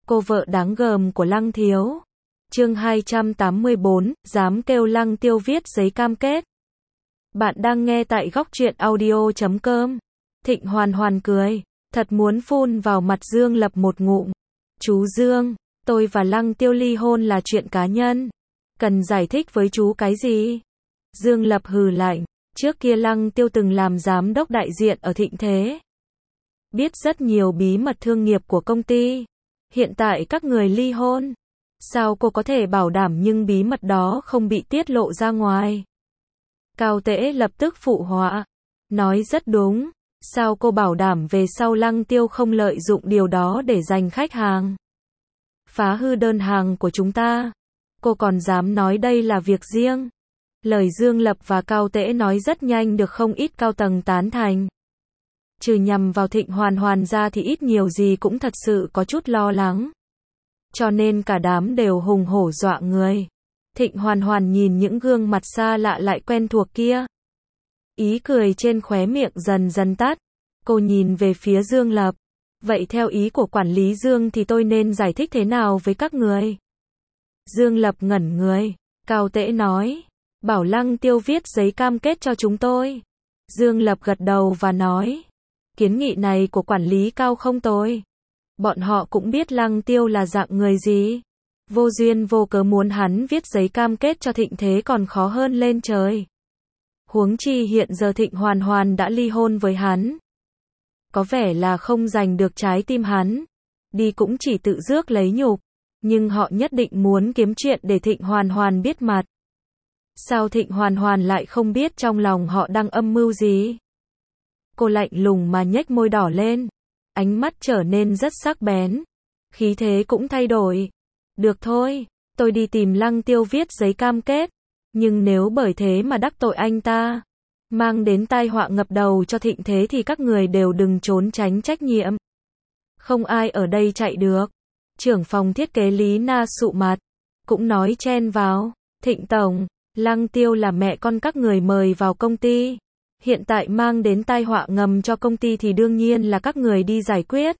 Cô vợ đáng gờm của Lăng Thiếu. Chương 284, dám kêu Lăng Tiêu viết giấy cam kết. Bạn đang nghe tại góc truyện audio.com. Thịnh Hoàn Hoàn cười, thật muốn phun vào mặt Dương Lập một ngụm. Chú Dương, tôi và Lăng Tiêu ly hôn là chuyện cá nhân. Cần giải thích với chú cái gì? Dương Lập hừ lạnh, trước kia Lăng Tiêu từng làm giám đốc đại diện ở Thịnh Thế. Biết rất nhiều bí mật thương nghiệp của công ty. Hiện tại các người ly hôn. Sao cô có thể bảo đảm nhưng bí mật đó không bị tiết lộ ra ngoài? Cao Tễ lập tức phụ họa. Nói rất đúng. Sao cô bảo đảm về sau Lăng Tiêu không lợi dụng điều đó để giành khách hàng? Phá hư đơn hàng của chúng ta. Cô còn dám nói đây là việc riêng. Lời Dương Lập và Cao Tễ nói rất nhanh được không ít cao tầng tán thành. Trừ nhằm vào Thịnh Hoàn Hoàn ra thì ít nhiều gì cũng thật sự có chút lo lắng. Cho nên cả đám đều hùng hổ dọa người. Thịnh Hoàn Hoàn nhìn những gương mặt xa lạ lại quen thuộc kia. Ý cười trên khóe miệng dần dần tắt. Cô nhìn về phía Dương Lập. Vậy theo ý của quản lý Dương thì tôi nên giải thích thế nào với các người? Dương Lập ngẩn người. Cao Tễ nói. Bảo Lăng Tiêu viết giấy cam kết cho chúng tôi. Dương Lập gật đầu và nói. Kiến nghị này của quản lý Cao không tồi. Bọn họ cũng biết Lăng Tiêu là dạng người gì. Vô duyên vô cớ muốn hắn viết giấy cam kết cho Thịnh Thế còn khó hơn lên trời. Huống chi hiện giờ Thịnh Hoàn Hoàn đã ly hôn với hắn. Có vẻ là không giành được trái tim hắn. Đi cũng chỉ tự rước lấy nhục. Nhưng họ nhất định muốn kiếm chuyện để Thịnh Hoàn Hoàn biết mặt. Sao Thịnh Hoàn Hoàn lại không biết trong lòng họ đang âm mưu gì? Cô lạnh lùng mà nhếch môi đỏ lên. Ánh mắt trở nên rất sắc bén. Khí thế cũng thay đổi. Được thôi, tôi đi tìm Lăng Tiêu viết giấy cam kết. Nhưng nếu bởi thế mà đắc tội anh ta, mang đến tai họa ngập đầu cho Thịnh Thế thì các người đều đừng trốn tránh trách nhiệm. Không ai ở đây chạy được. Trưởng phòng thiết kế Lý Na sụ mặt. Cũng nói chen vào. Thịnh Tổng, Lăng Tiêu là mẹ con các người mời vào công ty. Hiện tại mang đến tai họa ngầm cho công ty thì đương nhiên là các người đi giải quyết.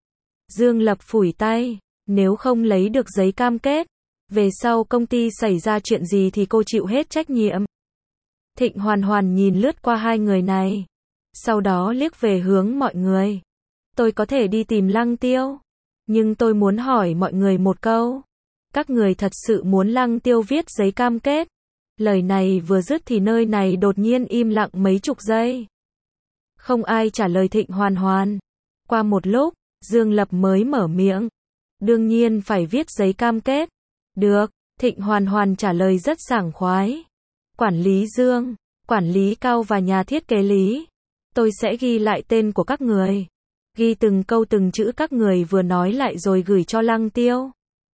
Dương Lập phủi tay. Nếu không lấy được giấy cam kết, về sau công ty xảy ra chuyện gì thì cô chịu hết trách nhiệm. Thịnh Hoàn Hoàn nhìn lướt qua hai người này. Sau đó liếc về hướng mọi người. Tôi có thể đi tìm Lăng Tiêu. Nhưng tôi muốn hỏi mọi người một câu. Các người thật sự muốn Lăng Tiêu viết giấy cam kết? Lời này vừa dứt thì nơi này đột nhiên im lặng mấy chục giây. Không ai trả lời Thịnh Hoàn Hoàn. Qua một lúc, Dương Lập mới mở miệng. Đương nhiên phải viết giấy cam kết. Được, Thịnh Hoàn Hoàn trả lời rất sảng khoái. Quản lý Dương, quản lý Cao và nhà thiết kế Lý. Tôi sẽ ghi lại tên của các người. Ghi từng câu từng chữ các người vừa nói lại rồi gửi cho Lăng Tiêu.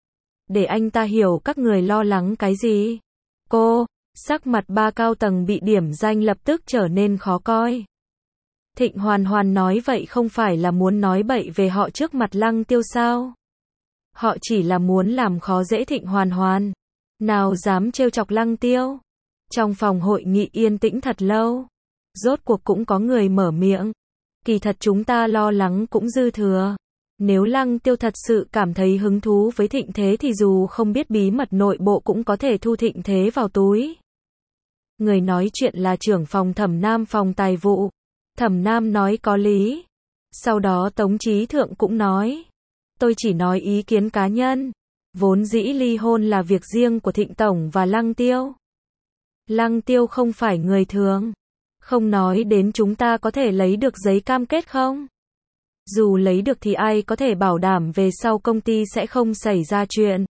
Để anh ta hiểu các người lo lắng cái gì. Cô, sắc mặt ba cao tầng bị điểm danh lập tức trở nên khó coi. Thịnh Hoàn Hoàn nói vậy không phải là muốn nói bậy về họ trước mặt Lăng Tiêu sao? Họ chỉ là muốn làm khó dễ Thịnh Hoàn Hoàn. Nào dám trêu chọc Lăng Tiêu. Trong phòng hội nghị yên tĩnh thật lâu. Rốt cuộc cũng có người mở miệng. Kỳ thật chúng ta lo lắng cũng dư thừa. Nếu Lăng Tiêu thật sự cảm thấy hứng thú với Thịnh Thế thì dù không biết bí mật nội bộ cũng có thể thu Thịnh Thế vào túi. Người nói chuyện là trưởng phòng Thẩm Nam phòng tài vụ. Thẩm Nam nói có lý. Sau đó Tống Chí Thượng cũng nói. Tôi chỉ nói ý kiến cá nhân. Vốn dĩ ly hôn là việc riêng của Thịnh Tổng và Lăng Tiêu. Lăng Tiêu không phải người thường. Không nói đến chúng ta có thể lấy được giấy cam kết không? Dù lấy được thì ai có thể bảo đảm về sau công ty sẽ không xảy ra chuyện.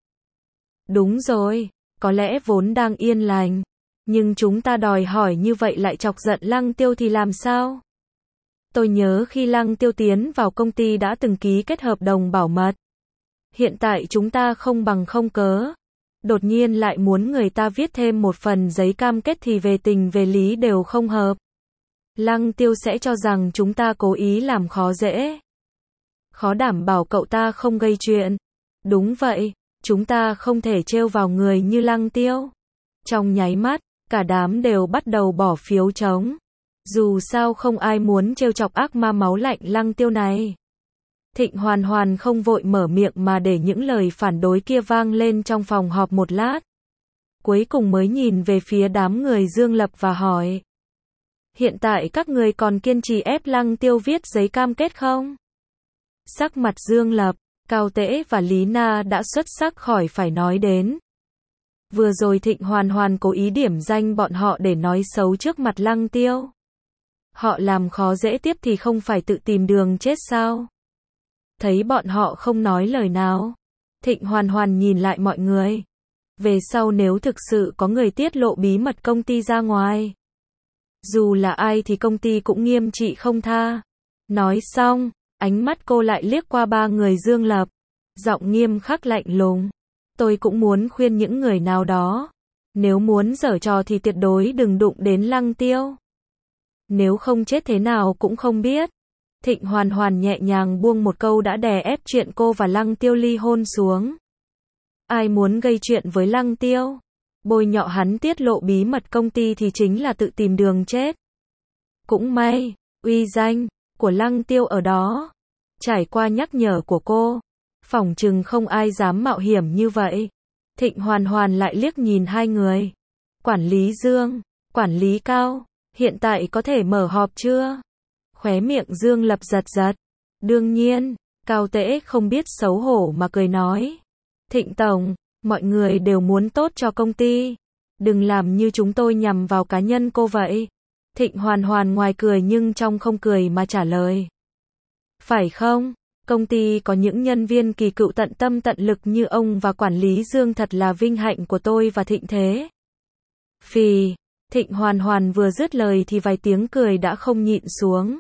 Đúng rồi, có lẽ vốn đang yên lành. Nhưng chúng ta đòi hỏi như vậy lại chọc giận Lăng Tiêu thì làm sao? Tôi nhớ khi Lăng Tiêu tiến vào công ty đã từng ký kết hợp đồng bảo mật. Hiện tại chúng ta không bằng không cớ. Đột nhiên lại muốn người ta viết thêm một phần giấy cam kết thì về tình về lý đều không hợp. Lăng Tiêu sẽ cho rằng chúng ta cố ý làm khó dễ. Khó đảm bảo cậu ta không gây chuyện. Đúng vậy, chúng ta không thể trêu vào người như Lăng Tiêu. Trong nháy mắt, cả đám đều bắt đầu bỏ phiếu trống. Dù sao không ai muốn trêu chọc ác ma máu lạnh Lăng Tiêu này. Thịnh Hoàn Hoàn không vội mở miệng mà để những lời phản đối kia vang lên trong phòng họp một lát. Cuối cùng mới nhìn về phía đám người Dương Lập và hỏi. Hiện tại các người còn kiên trì ép Lăng Tiêu viết giấy cam kết không? Sắc mặt Dương Lập, Cao Tễ và Lý Na đã xuất sắc khỏi phải nói đến. Vừa rồi Thịnh Hoàn Hoàn cố ý điểm danh bọn họ để nói xấu trước mặt Lăng Tiêu. Họ làm khó dễ tiếp thì không phải tự tìm đường chết sao? Thấy bọn họ không nói lời nào, Thịnh Hoàn Hoàn nhìn lại mọi người. Về sau nếu thực sự có người tiết lộ bí mật công ty ra ngoài, dù là ai thì công ty cũng nghiêm trị không tha. Nói xong, ánh mắt cô lại liếc qua ba người Dương Lập, giọng nghiêm khắc lạnh lùng. Tôi cũng muốn khuyên những người nào đó, nếu muốn giở trò thì tuyệt đối đừng đụng đến Lăng Tiêu. Nếu không chết thế nào cũng không biết. Thịnh Hoàn Hoàn nhẹ nhàng buông một câu đã đè ép chuyện cô và Lăng Tiêu ly hôn xuống. Ai muốn gây chuyện với Lăng Tiêu, bôi nhọ hắn tiết lộ bí mật công ty thì chính là tự tìm đường chết. Cũng may, uy danh của Lăng Tiêu ở đó. Trải qua nhắc nhở của cô, phỏng chừng không ai dám mạo hiểm như vậy. Thịnh Hoàn Hoàn lại liếc nhìn hai người. Quản lý Dương, quản lý Cao, hiện tại có thể mở họp chưa? Khóe miệng Dương Lập giật giật. Đương nhiên, Cao Tễ không biết xấu hổ mà cười nói. Thịnh Tổng, mọi người đều muốn tốt cho công ty. Đừng làm như chúng tôi nhằm vào cá nhân cô vậy. Thịnh Hoàn Hoàn ngoài cười nhưng trong không cười mà trả lời. Phải không? Công ty có những nhân viên kỳ cựu tận tâm tận lực như ông và quản lý Dương thật là vinh hạnh của tôi và Thịnh thế. Phì, Thịnh Hoàn Hoàn vừa dứt lời thì vài tiếng cười đã không nhịn xuống.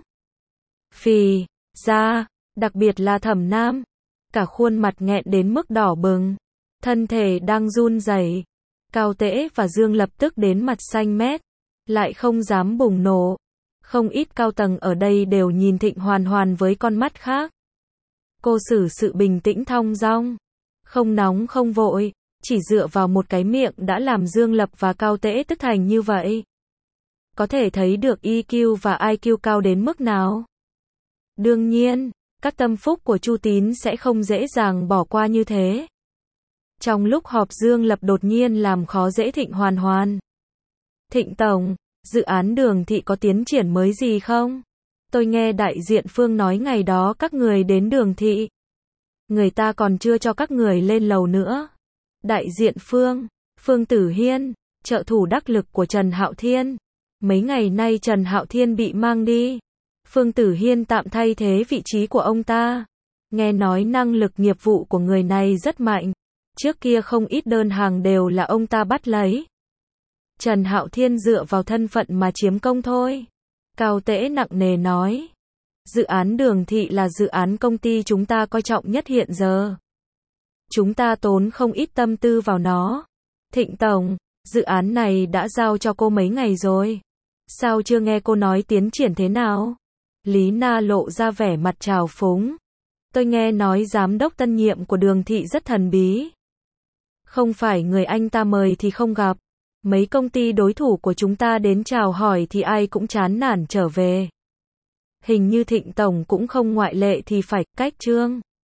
Phì, ra, đặc biệt là Thẩm Nam. Cả khuôn mặt nghẹn đến mức đỏ bừng. Thân thể đang run rẩy. Cao Tễ và Dương lập tức đến mặt xanh mét. Lại không dám bùng nổ. Không ít cao tầng ở đây đều nhìn Thịnh Hoàn Hoàn với con mắt khác. Cô xử sự bình tĩnh thong dong. Không nóng không vội. Chỉ dựa vào một cái miệng đã làm Dương Lập và Cao Tễ tức thành như vậy. Có thể thấy được EQ và IQ cao đến mức nào. Đương nhiên, các tâm phúc của Chu Tín sẽ không dễ dàng bỏ qua như thế. Trong lúc họp Dương Lập đột nhiên làm khó dễ Thịnh Hoàn Hoàn. Thịnh Tổng, dự án Đường Thị có tiến triển mới gì không? Tôi nghe đại diện Phương nói ngày đó các người đến Đường Thị. Người ta còn chưa cho các người lên lầu nữa. Đại diện Phương Tử Hiên, trợ thủ đắc lực của Trần Hạo Thiên. Mấy ngày nay Trần Hạo Thiên bị mang đi. Phương Tử Hiên tạm thay thế vị trí của ông ta. Nghe nói năng lực nghiệp vụ của người này rất mạnh. Trước kia không ít đơn hàng đều là ông ta bắt lấy. Trần Hạo Thiên dựa vào thân phận mà chiếm công thôi. Cao Tễ nặng nề nói. Dự án Đường Thị là dự án công ty chúng ta coi trọng nhất hiện giờ. Chúng ta tốn không ít tâm tư vào nó. Thịnh Tổng, dự án này đã giao cho cô mấy ngày rồi. Sao chưa nghe cô nói tiến triển thế nào? Lý Na lộ ra vẻ mặt trào phúng. Tôi nghe nói giám đốc tân nhiệm của Đường Thị rất thần bí. Không phải người anh ta mời thì không gặp. Mấy công ty đối thủ của chúng ta đến chào hỏi thì ai cũng chán nản trở về. Hình như Thịnh Tổng cũng không ngoại lệ thì phải, cách trương.